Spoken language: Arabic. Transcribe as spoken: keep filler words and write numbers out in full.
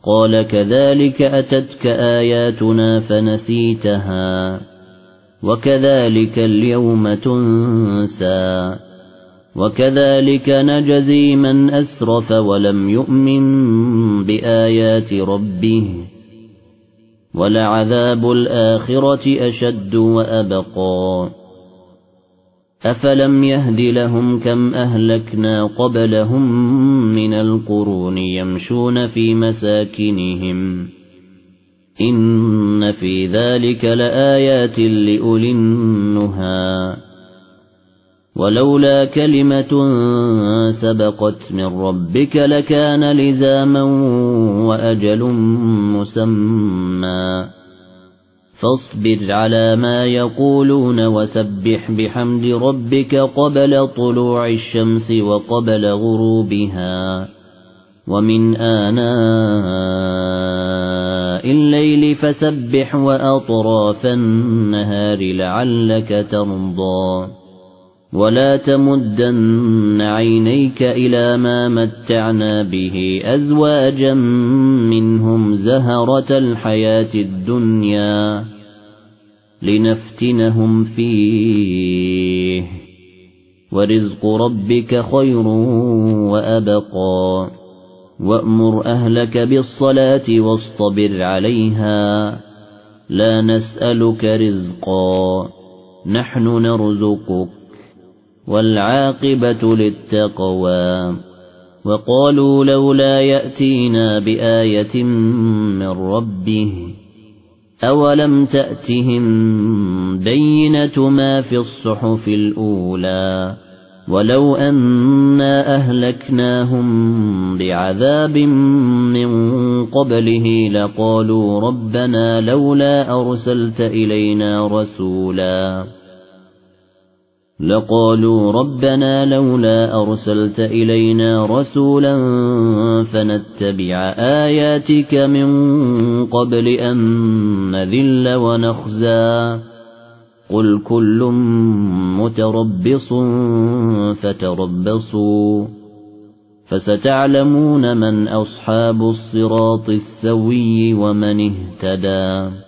قال كذلك أتتك آياتنا فنسيتها وكذلك اليوم تنسى وكذلك نجزي من أسرف ولم يؤمن بآيات ربه ولعذاب الآخرة أشد وأبقى أفلم يهد لهم كم أهلكنا قبلهم من القرون يمشون في مساكنهم إن في ذلك لآيات لأولي النهى ولولا كلمة سبقت من ربك لكان لزاما وأجل مسمى فاصبر على ما يقولون وسبح بحمد ربك قبل طلوع الشمس وقبل غروبها ومن آناء الليل فسبح وأطراف النهار لعلك ترضى ولا تمدن عينيك إلى ما متعنا به أزواجا منهم زهرة الحياة الدنيا لنفتنهم فيه ورزق ربك خير وأبقى وأمر أهلك بالصلاة واصطبر عليها لا نسألك رزقا نحن نرزقك والعاقبة للتقوى وقالوا لولا يأتينا بآية من ربه أولم تأتهم بينة ما في الصحف الأولى ولو أنا أهلكناهم بعذاب من قبله لقالوا ربنا لولا أرسلت إلينا رسولا لقالوا ربنا لولا أرسلت إلينا رسولا فنتبع آياتك من قبل أن نذل ونخزى قل كل متربص فتربصوا فستعلمون من أصحاب الصراط السوي ومن اهتدى.